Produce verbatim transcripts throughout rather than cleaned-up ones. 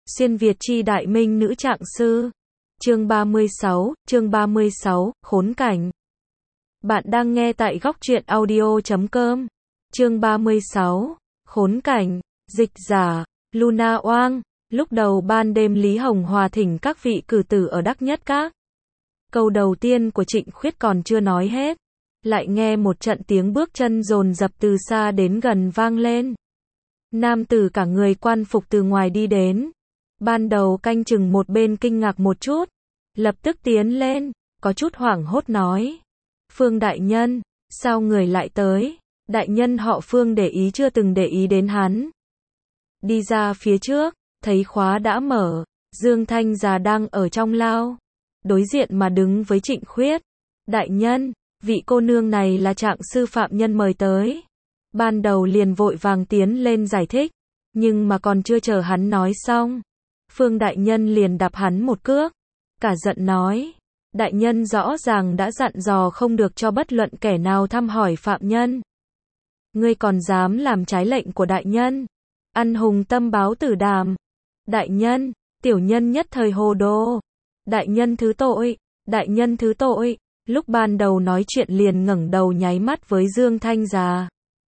Xuyên Việt chi đại minh nữ trạng sư. Chương ba mươi sáu, chương ba mươi sáu, khốn cảnh. Bạn đang nghe tại góc truyện audio chấm com. Chương ba mươi sáu, khốn cảnh. Dịch giả, Luna Oang. Lúc đầu ban đêm Lý Hồng Hòa thỉnh các vị cử tử ở Đắc Nhất Các. Câu đầu tiên của Trịnh Khuyết còn chưa nói hết, lại nghe một trận tiếng bước chân dồn dập từ xa đến gần vang lên. Nam tử cả người quan phục từ ngoài đi đến. Ban đầu canh chừng một bên kinh ngạc một chút, lập tức tiến lên, có chút hoảng hốt nói: Phương đại nhân, sao người lại tới? Đại nhân họ Phương để ý chưa từng để ý đến hắn. Đi ra phía trước, thấy khóa đã mở, Dương Thanh già đang ở trong lao, đối diện mà đứng với Trịnh Khuyết. Đại nhân, vị cô nương này là trạng sư phạm nhân mời tới. Ban đầu liền vội vàng tiến lên giải thích, nhưng mà còn chưa chờ hắn nói xong, Phương đại nhân liền đạp hắn một cước, cả giận nói: Đại nhân rõ ràng đã dặn dò không được cho bất luận kẻ nào thăm hỏi phạm nhân. Ngươi còn dám làm trái lệnh của đại nhân, ăn hùng tâm báo tử đàm. Đại nhân, tiểu nhân nhất thời hồ đồ. Đại nhân thứ tội, đại nhân thứ tội. Lúc ban đầu nói chuyện liền ngẩng đầu nháy mắt với Dương Thanh già,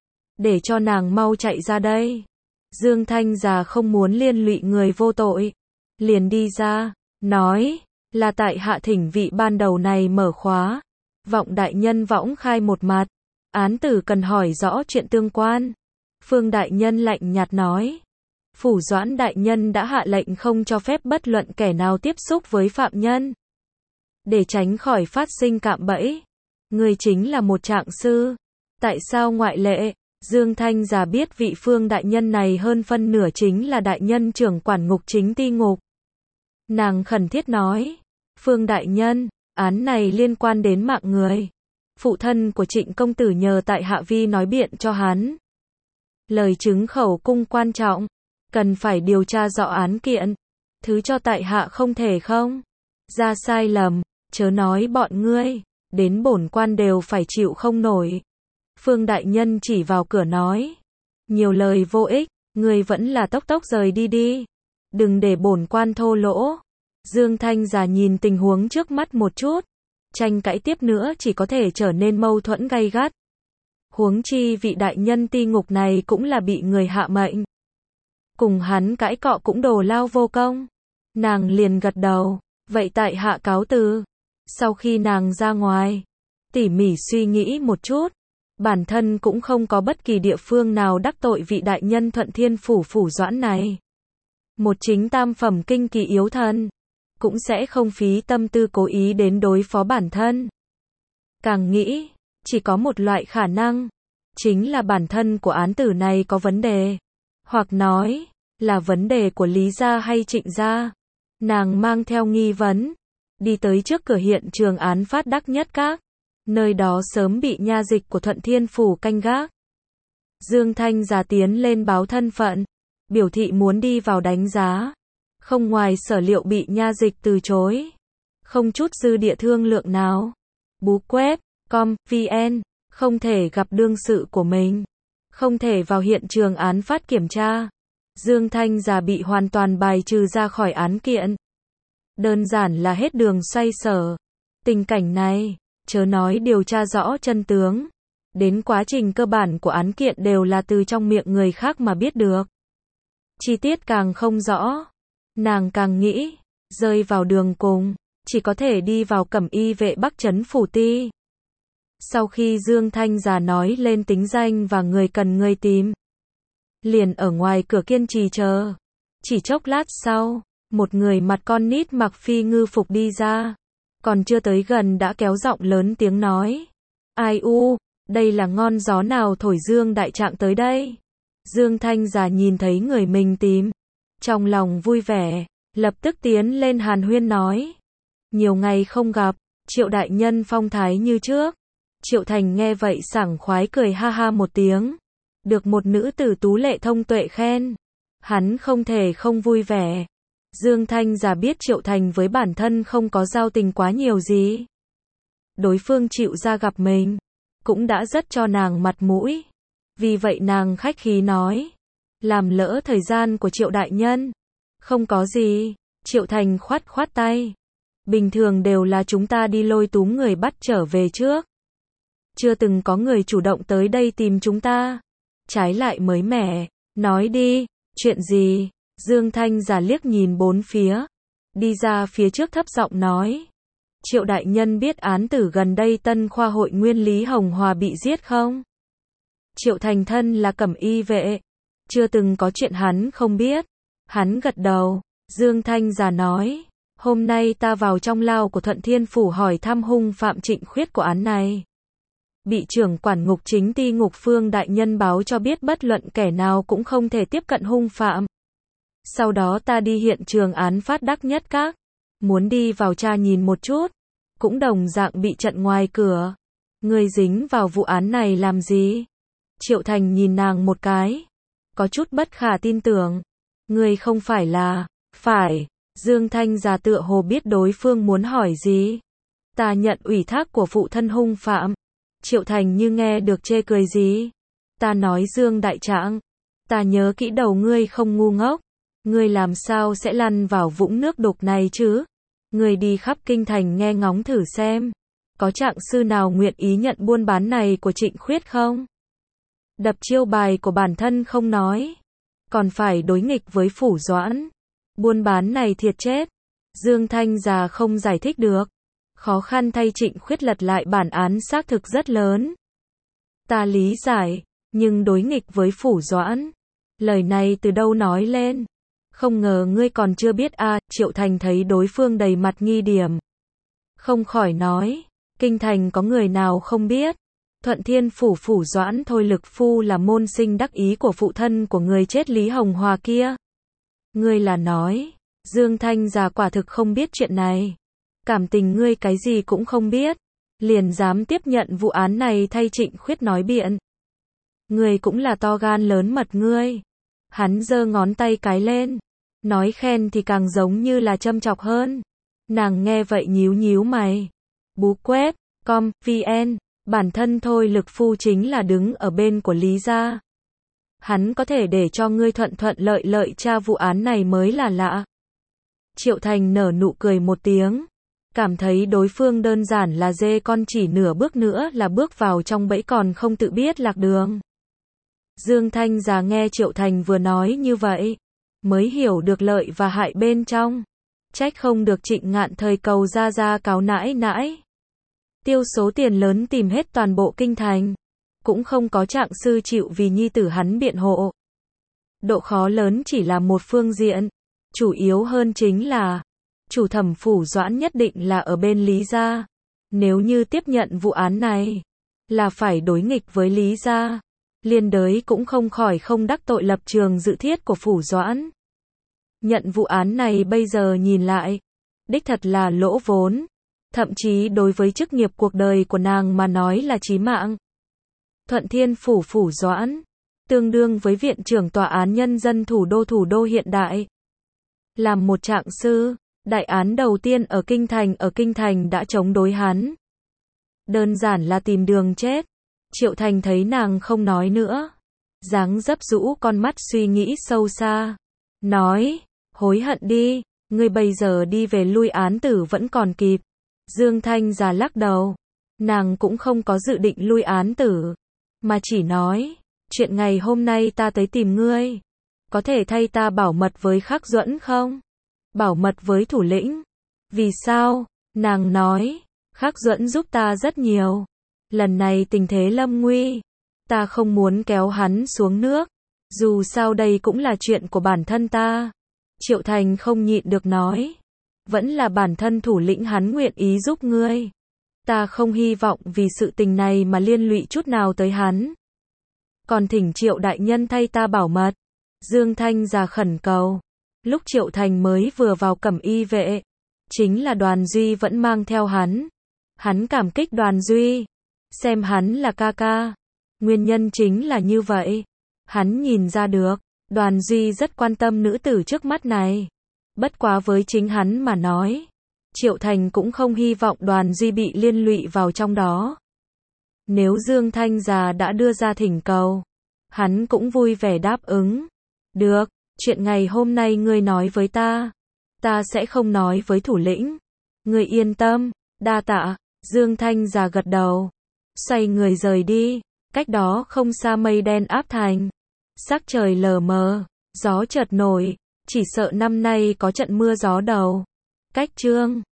để cho nàng mau chạy ra đây. Dương Thanh già không muốn liên lụy người vô tội, liền đi ra, nói: Là tại hạ thỉnh vị ban đầu này mở khóa, vọng đại nhân võng khai một mặt, án tử cần hỏi rõ chuyện tương quan. Phương đại nhân lạnh nhạt nói: Phủ Doãn đại nhân đã hạ lệnh không cho phép bất luận kẻ nào tiếp xúc với phạm nhân, để tránh khỏi phát sinh cạm bẫy. Người chính là một trạng sư, tại sao ngoại lệ? Dương Thanh già biết vị Phương đại nhân này hơn phân nửa chính là đại nhân trưởng quản ngục chính ti ngục. Nàng khẩn thiết nói: Phương đại nhân, án này liên quan đến mạng người. Phụ thân của Trịnh công tử nhờ tại hạ vi nói biện cho hắn. Lời chứng khẩu cung quan trọng, cần phải điều tra rõ án kiện. Thứ cho tại hạ không thể không ra sai lầm, chớ nói bọn ngươi, đến bổn quan đều phải chịu không nổi. Phương đại nhân chỉ vào cửa nói: Nhiều lời vô ích, ngươi vẫn là tốc tốc rời đi đi, đừng để bổn quan thô lỗ. Dương Thanh già nhìn tình huống trước mắt một chút, tranh cãi tiếp nữa chỉ có thể trở nên mâu thuẫn gay gắt. Huống chi vị đại nhân ti ngục này cũng là bị người hạ mệnh, cùng hắn cãi cọ cũng đồ lao vô công. Nàng liền gật đầu: Vậy tại hạ cáo từ. Sau khi nàng ra ngoài, tỉ mỉ suy nghĩ một chút, bản thân cũng không có bất kỳ địa phương nào đắc tội vị đại nhân Thuận Thiên Phủ Phủ Doãn này. Một chính tam phẩm kinh kỳ yếu thần, cũng sẽ không phí tâm tư cố ý đến đối phó bản thân. Càng nghĩ, chỉ có một loại khả năng, chính là bản thân của án tử này có vấn đề, hoặc nói, là vấn đề của Lý gia hay Trịnh gia. Nàng mang theo nghi vấn, đi tới trước cửa hiện trường án phát Đắc Nhất Các. Nơi đó sớm bị nha dịch của Thuận Thiên Phủ canh gác. Dương Thanh già tiến lên báo thân phận, biểu thị muốn đi vào đánh giá. Không ngoài sở liệu bị nha dịch từ chối. Không chút dư địa thương lượng nào. Bú quét, com, vn, không thể gặp đương sự của mình. Không thể vào hiện trường án phát kiểm tra. Dương Thanh già bị hoàn toàn bài trừ ra khỏi án kiện. Đơn giản là hết đường xoay sở. Tình cảnh này, chớ nói điều tra rõ chân tướng, đến quá trình cơ bản của án kiện đều là từ trong miệng người khác mà biết được. Chi tiết càng không rõ, nàng càng nghĩ, rơi vào đường cùng, chỉ có thể đi vào Cẩm Y vệ Bắc Trấn Phủ Ti. Sau khi Dương Thanh già nói lên tính danh và người cần người tìm, liền ở ngoài cửa kiên trì chờ. Chỉ chốc lát sau, một người mặt con nít mặc phi ngư phục đi ra, còn chưa tới gần đã kéo giọng lớn tiếng nói: Ai u, đây là ngon gió nào thổi Dương đại trạng tới đây? Dương Thanh già nhìn thấy người mình tìm, trong lòng vui vẻ, lập tức tiến lên hàn huyên nói: Nhiều ngày không gặp, Triệu đại nhân phong thái như trước. Triệu Thành nghe vậy sảng khoái cười ha ha một tiếng, được một nữ tử tú lệ thông tuệ khen, hắn không thể không vui vẻ. Dương Thanh già biết Triệu Thành với bản thân không có giao tình quá nhiều gì. Đối phương chịu ra gặp mình, cũng đã rất cho nàng mặt mũi. Vì vậy nàng khách khí nói: Làm lỡ thời gian của Triệu đại nhân, Không có gì, Triệu Thành khoát khoát tay. Bình thường đều là chúng ta đi lôi túm người bắt trở về trước. Chưa từng có người chủ động tới đây tìm chúng ta. Trái lại mới mẻ, nói đi, chuyện gì? Dương Thanh giả liếc nhìn bốn phía, đi ra phía trước thấp giọng nói. Triệu đại nhân biết án tử gần đây Tân Khoa hội nguyên Lý Hồng Hòa bị giết không? Triệu Thành thân là cẩm y vệ, chưa từng có chuyện hắn không biết. Hắn gật đầu, Dương Thanh giả nói, hôm nay ta vào trong lao của Thuận Thiên Phủ hỏi thăm hung phạm Trịnh Khuyết của án này. Bị trưởng quản ngục chính ty ngục Phương đại nhân báo cho biết bất luận kẻ nào cũng không thể tiếp cận hung phạm. Sau đó ta đi hiện trường án phát Đắc Nhất Các, muốn đi vào tra nhìn một chút, cũng đồng dạng bị chặn ngoài cửa. Ngươi dính vào vụ án này làm gì? Triệu Thành nhìn nàng một cái, có chút bất khả tin tưởng. Ngươi không phải là... Phải. Dương Thanh già tựa hồ biết đối phương muốn hỏi gì. Ta nhận ủy thác của phụ thân hung phạm. Triệu Thành như nghe được chê cười gì. Ta nói Dương đại trạng, ta nhớ kỹ đầu ngươi không ngu ngốc. Ngươi làm sao sẽ lăn vào vũng nước đục này chứ? Ngươi đi khắp kinh thành nghe ngóng thử xem. Có trạng sư nào nguyện ý nhận buôn bán này của Trịnh Khuyết không? Đập chiêu bài của bản thân không nói, còn phải đối nghịch với Phủ Doãn. Buôn bán này thiệt chết. Dương Thanh già không giải thích được. Khó khăn thay Trịnh Khuyết lật lại bản án xác thực rất lớn. Ta lý giải, nhưng đối nghịch với Phủ Doãn. Lời này từ đâu nói lên? Không ngờ ngươi còn chưa biết a. À, Triệu Thành thấy đối phương đầy mặt nghi điểm, không khỏi nói, kinh thành có người nào không biết. Thuận Thiên Phủ Phủ Doãn Thôi Lực Phu là môn sinh đắc ý của phụ thân của người chết Lý Hồng Hòa kia. Ngươi là nói, Dương Thanh già quả thực không biết chuyện này. Cảm tình ngươi cái gì cũng không biết, liền dám tiếp nhận vụ án này thay Trịnh Khuyết nói biện. Ngươi cũng là to gan lớn mật ngươi. Hắn giơ ngón tay cái lên, nói khen thì càng giống như là châm chọc hơn. Nàng nghe vậy nhíu nhíu mày. Bú quét, com, vn, bản thân Thôi Lực Phu chính là đứng ở bên của Lý gia. Hắn có thể để cho ngươi thuận thuận lợi lợi tra vụ án này mới là lạ. Triệu Thành nở nụ cười một tiếng, cảm thấy đối phương đơn giản là dê con, chỉ nửa bước nữa là bước vào trong bẫy còn không tự biết lạc đường. Dương Thanh già nghe Triệu Thành vừa nói như vậy, mới hiểu được lợi và hại bên trong. Trách không được Trịnh Ngạn thời cầu ra ra cáo nãi nãi. Tiêu số tiền lớn tìm hết toàn bộ kinh thành. Cũng không có trạng sư chịu vì nhi tử hắn biện hộ. Độ khó lớn chỉ là một phương diện. Chủ yếu hơn chính là, chủ thẩm Phủ Doãn nhất định là ở bên Lý gia. Nếu như tiếp nhận vụ án này, là phải đối nghịch với Lý gia. Liên đới cũng không khỏi không đắc tội lập trường dự thiết của Phủ Doãn. Nhận vụ án này bây giờ nhìn lại, đích thật là lỗ vốn. Thậm chí đối với chức nghiệp cuộc đời của nàng mà nói là chí mạng. Thuận Thiên Phủ Phủ Doãn, tương đương với viện trưởng tòa án nhân dân thủ đô thủ đô hiện đại. Làm một trạng sư, đại án đầu tiên ở kinh thành ở kinh thành đã chống đối hắn. Đơn giản là tìm đường chết. Triệu Thành thấy nàng không nói nữa, dáng dấp rũ con mắt suy nghĩ sâu xa, nói, hối hận đi, ngươi bây giờ đi về lui án tử vẫn còn kịp. Dương Thanh già lắc đầu, nàng cũng không có dự định lui án tử, mà chỉ nói, chuyện ngày hôm nay ta tới tìm ngươi, có thể thay ta bảo mật với Khắc Duẫn không? Bảo mật với thủ lĩnh? Vì sao? Nàng nói, Khắc Duẫn giúp ta rất nhiều. Lần này tình thế lâm nguy, ta không muốn kéo hắn xuống nước, dù sao đây cũng là chuyện của bản thân ta. Triệu Thành không nhịn được nói, vẫn là bản thân thủ lĩnh hắn nguyện ý giúp ngươi. Ta không hy vọng vì sự tình này mà liên lụy chút nào tới hắn. Còn thỉnh Triệu đại nhân thay ta bảo mật. Dương Thanh già khẩn cầu. Lúc Triệu Thành mới vừa vào cẩm y vệ, chính là Đoàn Duy vẫn mang theo hắn. Hắn cảm kích Đoàn Duy, xem hắn là ca ca. Nguyên nhân chính là như vậy. Hắn nhìn ra được, Đoàn Duy rất quan tâm nữ tử trước mắt này. Bất quá với chính hắn mà nói, Triệu Thành cũng không hy vọng Đoàn Duy bị liên lụy vào trong đó. Nếu Dương Thanh già đã đưa ra thỉnh cầu, hắn cũng vui vẻ đáp ứng. Được, Chuyện ngày hôm nay ngươi nói với ta, ta sẽ không nói với thủ lĩnh. Ngươi yên tâm, đa tạ. Dương Thanh già gật đầu, xoay người rời đi. Cách đó không xa mây đen áp thành, sắc trời lờ mờ, gió chợt nổi, chỉ sợ năm nay có trận mưa gió đầu. Cách chương